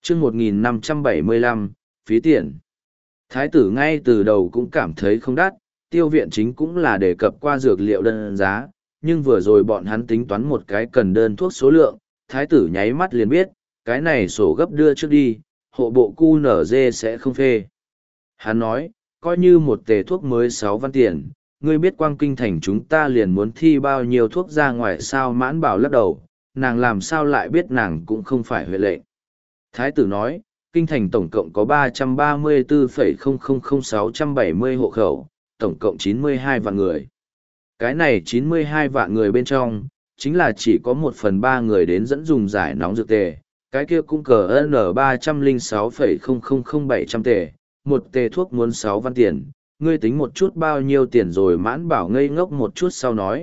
chương 1575, phí tiền. Thái tử ngay từ đầu cũng cảm thấy không đắt, tiêu viện chính cũng là đề cập qua dược liệu đơn giá, nhưng vừa rồi bọn hắn tính toán một cái cần đơn thuốc số lượng, thái tử nháy mắt liền biết, cái này sổ gấp đưa trước đi, hộ bộ QNZ sẽ không phê. Hắn nói, coi như một tề thuốc mới 6 văn tiền, ngươi biết quang kinh thành chúng ta liền muốn thi bao nhiêu thuốc ra ngoài sao? Mãn Bảo lắc đầu, nàng làm sao lại biết, nàng cũng không phải huệ lệnh. Thái tử nói, kinh thành tổng cộng có 334,000670 hộ khẩu, tổng cộng 92 vạn người. Cái này 92 vạn người bên trong, chính là chỉ có 1/3 người đến dẫn dùng giải nóng dược tề, cái kia cũng cờ N 306,000700 tề, một tề thuốc muốn 6 văn tiền, ngươi tính một chút bao nhiêu tiền rồi? Mãn Bảo ngây ngốc một chút sau nói,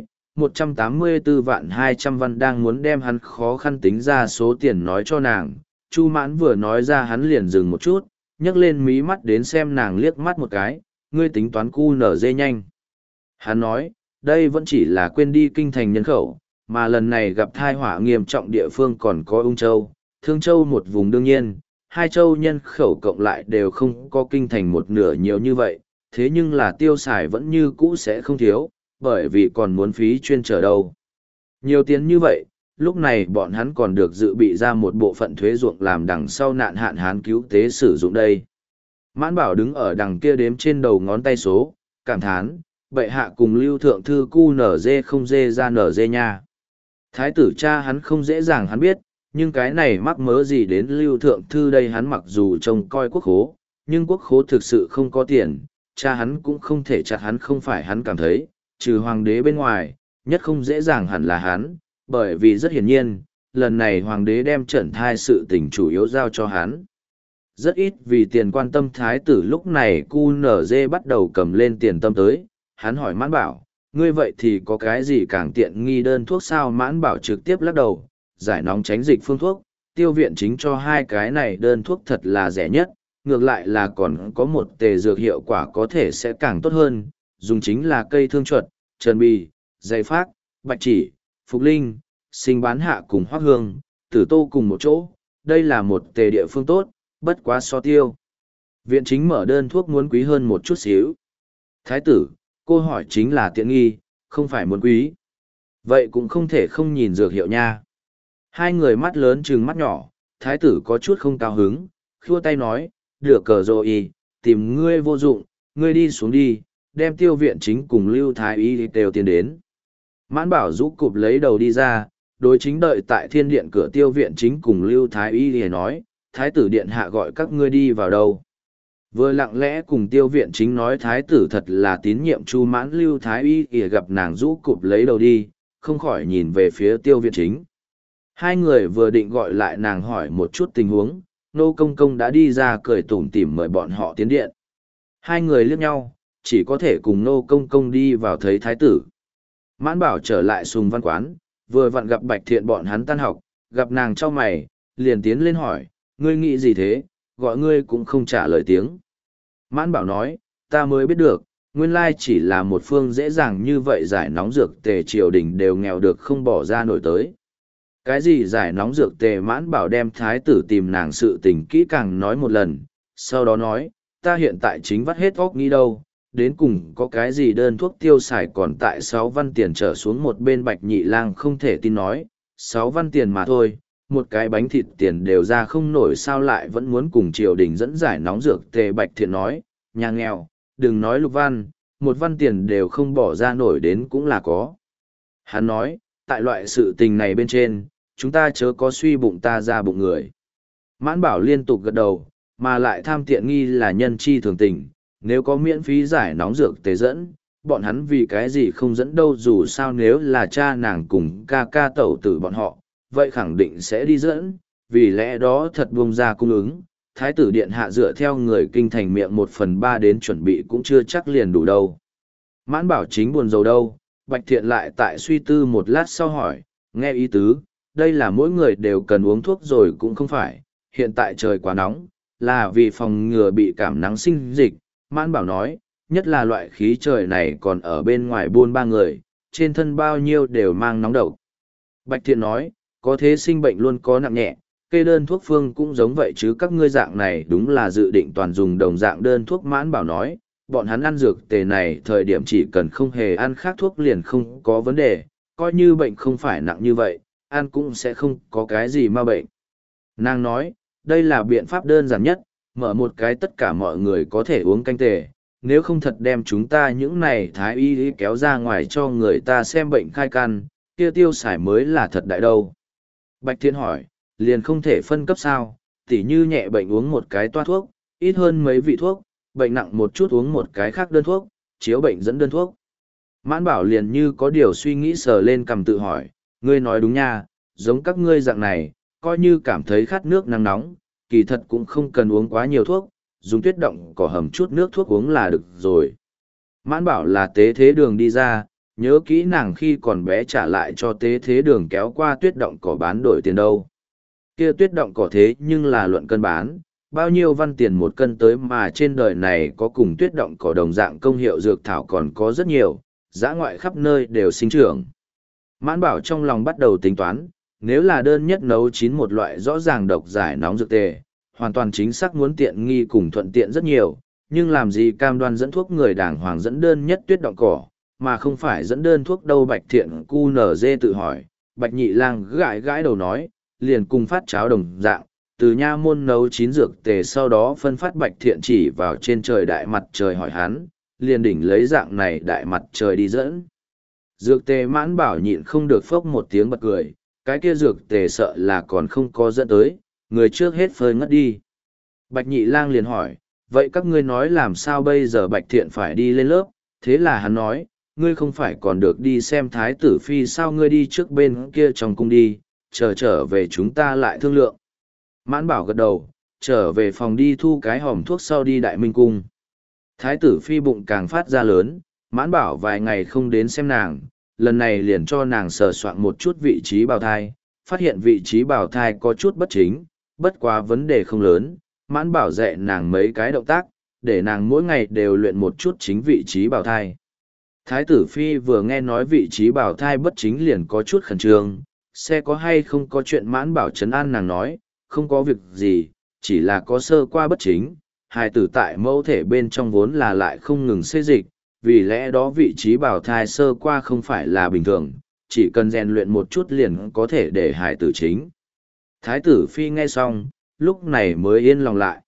184.200 văn. Đang muốn đem hắn khó khăn tính ra số tiền nói cho nàng, Chu Mãn vừa nói ra hắn liền dừng một chút, nhấc lên mí mắt đến xem nàng liếc mắt một cái, ngươi tính toán QNZ nhanh. Hắn nói, đây vẫn chỉ là quên đi kinh thành nhân khẩu, mà lần này gặp tai họa nghiêm trọng địa phương còn có Ung Châu, Thương Châu một vùng. Đương nhiên, hai châu nhân khẩu cộng lại đều không có kinh thành một nửa nhiều như vậy, thế nhưng là tiêu xài vẫn như cũ sẽ không thiếu, bởi vì còn muốn phí chuyên trở đâu. Nhiều tiền như vậy, lúc này bọn hắn còn được dự bị ra một bộ phận thuế ruộng làm đằng sau nạn hạn hán cứu tế sử dụng đây. Mãn Bảo đứng ở đằng kia đếm trên đầu ngón tay số, cảm thán, bệ hạ cùng lưu thượng thư QNZ không dê ra NG nha. Thái tử cha hắn không dễ dàng hắn biết, nhưng cái này mắc mớ gì đến lưu thượng thư đây? Hắn mặc dù trông coi quốc khố, nhưng quốc khố thực sự không có tiền, cha hắn cũng không thể chặt hắn. Không phải hắn cảm thấy, trừ hoàng đế bên ngoài, nhất không dễ dàng hẳn là hắn, bởi vì rất hiển nhiên, lần này hoàng đế đem trần thai sự tình chủ yếu giao cho hắn. Rất ít vì tiền quan tâm. Thái tử lúc này QNZ bắt đầu cầm lên tiền tâm tới, hắn hỏi Mãn Bảo, ngươi vậy thì có cái gì càng tiện nghi đơn thuốc sao? Mãn Bảo trực tiếp lắc đầu, giải nóng tránh dịch phương thuốc, tiêu viện chính cho hai cái này đơn thuốc thật là rẻ nhất, ngược lại là còn có một tề dược hiệu quả có thể sẽ càng tốt hơn, dùng chính là cây thương chuột, trần bì, dây phác, bạch chỉ, phục linh, sinh bán hạ cùng hoác hương, tử tô cùng một chỗ, đây là một tề địa phương tốt, bất quá so tiêu viện chính mở đơn thuốc muốn quý hơn một chút xíu. Thái tử, cô hỏi chính là tiện nghi, không phải muốn quý. Vậy cũng không thể không nhìn dược hiệu nha. Hai người mắt lớn trừng mắt nhỏ, thái tử có chút không cao hứng, khua tay nói, được cờ rồi, tìm ngươi vô dụng, ngươi đi xuống đi, đem tiêu viện chính cùng lưu thái y đều tiến đến. Mãn Bảo rũ cụp lấy đầu đi ra, đối chính đợi tại thiên điện cửa tiêu viện chính cùng lưu thái y thì nói, thái tử điện hạ gọi các ngươi đi vào đâu. Vừa lặng lẽ cùng tiêu viện chính nói, thái tử thật là tín nhiệm Chu Mãn. Lưu thái y thì gặp nàng rũ cụp lấy đầu đi, không khỏi nhìn về phía tiêu viện chính. Hai người vừa định gọi lại nàng hỏi một chút tình huống, nô công công đã đi ra cười tủm tỉm mời bọn họ tiến điện. Hai người liếc nhau, chỉ có thể cùng nô công công đi vào thấy thái tử. Mãn Bảo trở lại Sùng Văn Quán, vừa vặn gặp Bạch Thiện bọn hắn tan học, gặp nàng trong mày, liền tiến lên hỏi, ngươi nghĩ gì thế, gọi ngươi cũng không trả lời tiếng. Mãn Bảo nói, ta mới biết được, nguyên lai chỉ là một phương dễ dàng như vậy giải nóng dược tề triều đình đều nghèo được không bỏ ra nổi tới. Cái gì giải nóng dược tề? Mãn Bảo đem thái tử tìm nàng sự tình kỹ càng nói một lần, sau đó nói, ta hiện tại chính vắt hết óc nghĩ đâu, đến cùng có cái gì đơn thuốc tiêu xài còn tại 6 văn tiền trở xuống. Một bên Bạch Nhị Lang không thể tin nói, 6 văn tiền mà thôi, một cái bánh thịt tiền đều ra không nổi sao lại vẫn muốn cùng triều đình dẫn giải nóng dược tề. Bạch Thiện nói, nhà nghèo, đừng nói lục văn, 1 văn tiền đều không bỏ ra nổi đến cũng là có. Hắn nói, tại loại sự tình này bên trên, chúng ta chớ có suy bụng ta ra bụng người. Mãn Bảo liên tục gật đầu, mà lại tham tiện nghi là nhân chi thường tình, nếu có miễn phí giải nóng dược tề dẫn, bọn hắn vì cái gì không dẫn đâu. Dù sao nếu là cha nàng cùng ca ca tẩu tử bọn họ, vậy khẳng định sẽ đi dẫn, vì lẽ đó thật buông ra cung ứng. Thái tử điện hạ dựa theo người kinh thành miệng 1/3 đến chuẩn bị cũng chưa chắc liền đủ đâu. Mãn Bảo chính buồn rầu đâu, Bạch Thiện lại tại suy tư một lát sau hỏi, nghe ý tứ, đây là mỗi người đều cần uống thuốc rồi cũng không phải, hiện tại trời quá nóng, là vì phòng ngừa bị cảm nắng sinh dịch. Mãn Bảo nói, nhất là loại khí trời này còn ở bên ngoài buôn ba người, trên thân bao nhiêu đều mang nóng độc. Bạch Thiện nói, có thế sinh bệnh luôn có nặng nhẹ, kê đơn thuốc phương cũng giống vậy chứ các ngươi dạng này đúng là dự định toàn dùng đồng dạng đơn thuốc. Mãn Bảo nói, bọn hắn ăn dược tề này thời điểm chỉ cần không hề ăn khác thuốc liền không có vấn đề, coi như bệnh không phải nặng như vậy, ăn cũng sẽ không có cái gì ma bệnh. Nàng nói, đây là biện pháp đơn giản nhất, mở một cái tất cả mọi người có thể uống canh tề, nếu không thật đem chúng ta những này thái y kéo ra ngoài cho người ta xem bệnh khai căn, kia tiêu xài mới là thật đại đâu. Bạch Thiện hỏi, liền không thể phân cấp sao, tỉ như nhẹ bệnh uống một cái toa thuốc, ít hơn mấy vị thuốc, bệnh nặng một chút uống một cái khác đơn thuốc, chiếu bệnh dẫn đơn thuốc. Mãn Bảo liền như có điều suy nghĩ sờ lên cằm tự hỏi, ngươi nói đúng nha, giống các ngươi dạng này, coi như cảm thấy khát nước nắng nóng, kỳ thật cũng không cần uống quá nhiều thuốc, dùng tuyết động cỏ hầm chút nước thuốc uống là được rồi. Mãn Bảo là tế thế đường đi ra, nhớ kỹ nàng khi còn bé trả lại cho tế thế đường kéo qua tuyết động cỏ bán đổi tiền đâu. Kia tuyết động cỏ thế nhưng là luận cân bán, bao nhiêu văn tiền một cân tới mà trên đời này có cùng tuyết động cỏ đồng dạng công hiệu dược thảo còn có rất nhiều, dã ngoại khắp nơi đều sinh trưởng. Mãn Bảo trong lòng bắt đầu tính toán, nếu là đơn nhất nấu chín một loại rõ ràng độc giải nóng dược tề, hoàn toàn chính xác muốn tiện nghi cùng thuận tiện rất nhiều, nhưng làm gì cam đoan dẫn thuốc người đàng hoàng dẫn đơn nhất tuyết động cỏ, mà không phải dẫn đơn thuốc đâu. Bạch Thiện cu nở dê tự hỏi. Bạch Nhị Lang gãi gãi đầu nói, liền cùng phát cháo đồng dạng, từ nha môn nấu chín dược tề sau đó phân phát. Bạch Thiện chỉ vào trên trời đại mặt trời hỏi hắn, liền đỉnh lấy dạng này đại mặt trời đi dẫn dược tề. Mãn Bảo nhịn không được phốc một tiếng bật cười, cái kia dược tề sợ là còn không có dẫn tới, người trước hết phơi ngất đi. Bạch Nhị Lang liền hỏi, vậy các ngươi nói làm sao bây giờ? Bạch Thiện phải đi lên lớp, thế là hắn nói, ngươi không phải còn được đi xem Thái tử Phi sao, ngươi đi trước bên kia trong cung đi, trở về chúng ta lại thương lượng. Mãn Bảo gật đầu, trở về phòng đi thu cái hòm thuốc sau đi Đại Minh Cung. Thái tử Phi bụng càng phát ra lớn, Mãn Bảo vài ngày không đến xem nàng, lần này liền cho nàng sờ soạn một chút vị trí bào thai, phát hiện vị trí bào thai có chút bất chính, bất quá vấn đề không lớn. Mãn Bảo dạy nàng mấy cái động tác, để nàng mỗi ngày đều luyện một chút chính vị trí bào thai. Thái tử Phi vừa nghe nói vị trí bào thai bất chính liền có chút khẩn trương, xe có hay không có chuyện. Mãn Bảo trấn an nàng nói, không có việc gì, chỉ là có sơ qua bất chính, hài tử tại mẫu thể bên trong vốn là lại không ngừng xê dịch, vì lẽ đó vị trí bào thai sơ qua không phải là bình thường, chỉ cần rèn luyện một chút liền có thể để hài tử chính. Thái tử Phi nghe xong, lúc này mới yên lòng lại.